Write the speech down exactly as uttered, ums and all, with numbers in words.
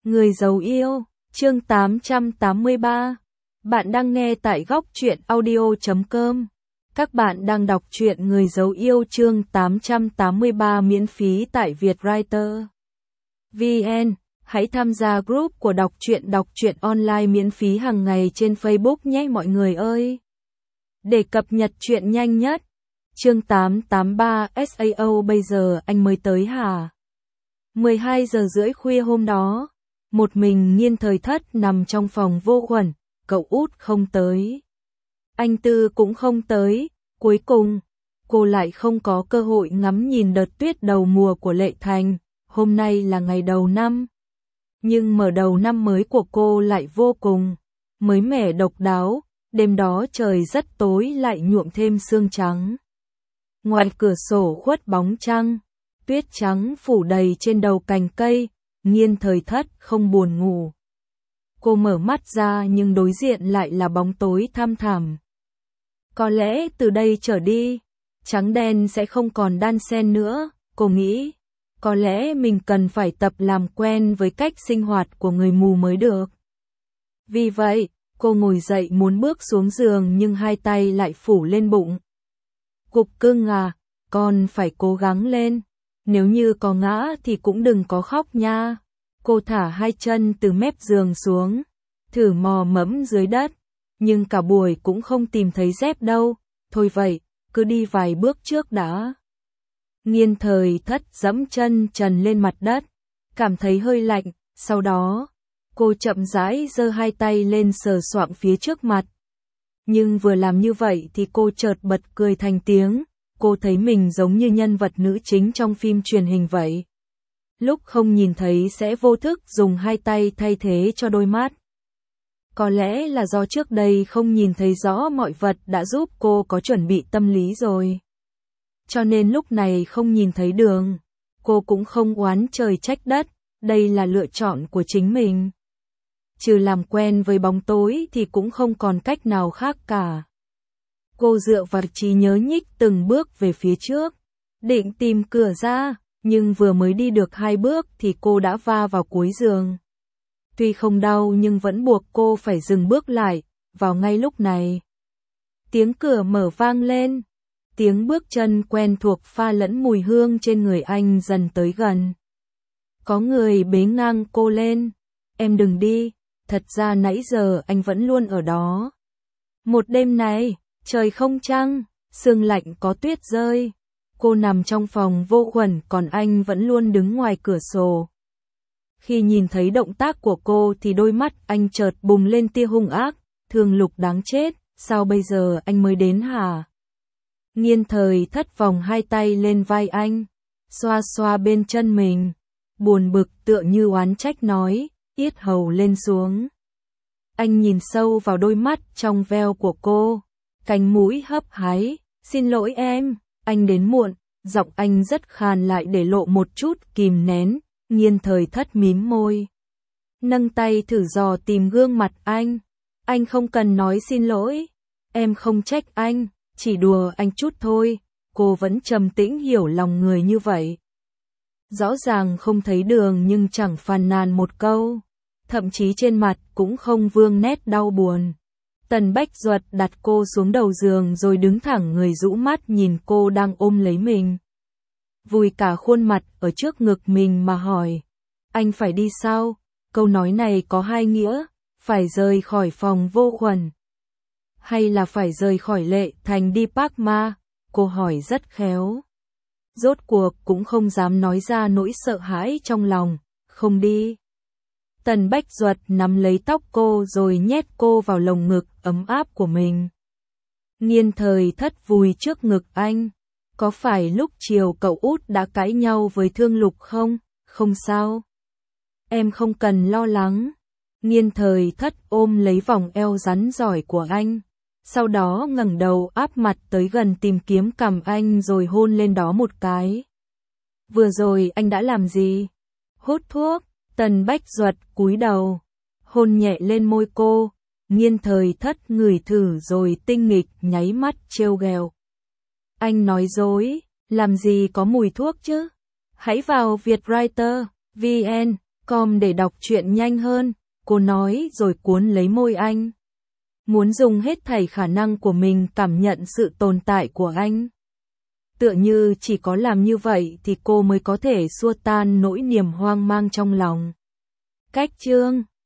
Người giấu yêu, chương tám trăm tám mươi ba. Bạn đang nghe tại góc truyện audio chấm com. Các bạn đang đọc truyện Người giấu yêu chương tám trăm tám mươi ba miễn phí tại Vietwriter. vê en. Hãy tham gia group của đọc truyện đọc truyện online miễn phí hàng ngày trên Facebook nhé mọi người ơi. Để cập nhật truyện nhanh nhất. Chương tám trăm tám mươi ba sao bây giờ anh mới tới hả? mười hai giờ rưỡi khuya hôm đó, một mình Nhiên Thời Thất nằm trong phòng vô khuẩn, cậu út không tới. Anh Tư cũng không tới, cuối cùng, cô lại không có cơ hội ngắm nhìn đợt tuyết đầu mùa của Lệ Thành, hôm nay là ngày đầu năm. Nhưng mở đầu năm mới của cô lại vô cùng mới mẻ độc đáo, đêm đó trời rất tối lại nhuộm thêm sương trắng. Ngoài cửa sổ khuất bóng trăng, tuyết trắng phủ đầy trên đầu cành cây, Nhiên Thời Thất không buồn ngủ. Cô mở mắt ra nhưng đối diện lại là bóng tối thăm thẳm. Có lẽ từ đây trở đi, trắng đen sẽ không còn đan xen nữa, cô nghĩ. Có lẽ mình cần phải tập làm quen với cách sinh hoạt của người mù mới được. Vì vậy, cô ngồi dậy muốn bước xuống giường nhưng hai tay lại phủ lên bụng. Cục cưng à, con phải cố gắng lên. Nếu như có ngã thì cũng đừng có khóc nha. Cô thả hai chân từ mép giường xuống, thử mò mẫm dưới đất, nhưng cả buổi cũng không tìm thấy dép đâu. Thôi vậy, cứ đi vài bước trước đã. Nhiên Thời Thất giẫm chân trần lên mặt đất, cảm thấy hơi lạnh, sau đó, cô chậm rãi giơ hai tay lên sờ soạng phía trước mặt. Nhưng vừa làm như vậy thì cô chợt bật cười thành tiếng. Cô thấy mình giống như nhân vật nữ chính trong phim truyền hình vậy. Lúc không nhìn thấy sẽ vô thức dùng hai tay thay thế cho đôi mắt. Có lẽ là do trước đây không nhìn thấy rõ mọi vật đã giúp cô có chuẩn bị tâm lý rồi. Cho nên lúc này không nhìn thấy đường, cô cũng không oán trời trách đất, đây là lựa chọn của chính mình. Trừ làm quen với bóng tối thì cũng không còn cách nào khác cả. Cô dựa vào trí nhớ nhích từng bước về phía trước, định tìm cửa ra, nhưng vừa mới đi được hai bước thì cô đã va vào cuối giường. Tuy không đau nhưng vẫn buộc cô phải dừng bước lại, vào ngay lúc này. Tiếng cửa mở vang lên, tiếng bước chân quen thuộc pha lẫn mùi hương trên người anh dần tới gần. Có người bế ngang cô lên, em đừng đi, thật ra nãy giờ anh vẫn luôn ở đó. Một đêm này, trời không trăng, sương lạnh có tuyết rơi. Cô nằm trong phòng vô khuẩn còn anh vẫn luôn đứng ngoài cửa sổ. Khi nhìn thấy động tác của cô thì đôi mắt anh chợt bùng lên tia hung ác, Thường Lục đáng chết, sao bây giờ anh mới đến hả? Nhiên Thời Thất vòng hai tay lên vai anh, xoa xoa bên chân mình, buồn bực tựa như oán trách nói, yết hầu lên xuống. Anh nhìn sâu vào đôi mắt trong veo của cô. Cánh mũi hấp háy, xin lỗi em, anh đến muộn, giọng anh rất khàn lại để lộ một chút kìm nén. Nhiên Thời Thất mím môi, nâng tay thử dò tìm gương mặt anh. Anh không cần nói xin lỗi, em không trách anh, chỉ đùa anh chút thôi. Cô vẫn trầm tĩnh hiểu lòng người như vậy. Rõ ràng không thấy đường nhưng chẳng phàn nàn một câu, thậm chí trên mặt cũng không vương nét đau buồn. Tần Bách Duật đặt cô xuống đầu giường rồi đứng thẳng người rũ mắt nhìn cô đang ôm lấy mình. Vùi cả khuôn mặt ở trước ngực mình mà hỏi. Anh phải đi sao? Câu nói này có hai nghĩa, phải rời khỏi phòng vô khuẩn. Hay là phải rời khỏi Lệ Thành đi Park Ma? Cô hỏi rất khéo. Rốt cuộc cũng không dám nói ra nỗi sợ hãi trong lòng, không đi. Tần Bách Duật nắm lấy tóc cô rồi nhét cô vào lồng ngực ấm áp của mình. Nhiên Thời Thất vùi trước ngực anh. Có phải lúc chiều cậu út đã cãi nhau với Thương Lục không? Không sao. Em không cần lo lắng. Nhiên Thời Thất ôm lấy vòng eo rắn giỏi của anh. Sau đó ngẩng đầu áp mặt tới gần tìm kiếm cằm anh rồi hôn lên đó một cái. Vừa rồi anh đã làm gì? Hút thuốc. Tần Bách Duật cúi đầu, hôn nhẹ lên môi cô. Nhiên Thời Thất ngửi thử rồi tinh nghịch nháy mắt trêu ghẹo. Anh nói dối, làm gì có mùi thuốc chứ? Hãy vào Vietwriter, vê en, com để đọc truyện nhanh hơn, cô nói rồi cuốn lấy môi anh. Muốn dùng hết thảy khả năng của mình cảm nhận sự tồn tại của anh. Tựa như chỉ có làm như vậy thì cô mới có thể xua tan nỗi niềm hoang mang trong lòng. Cách chương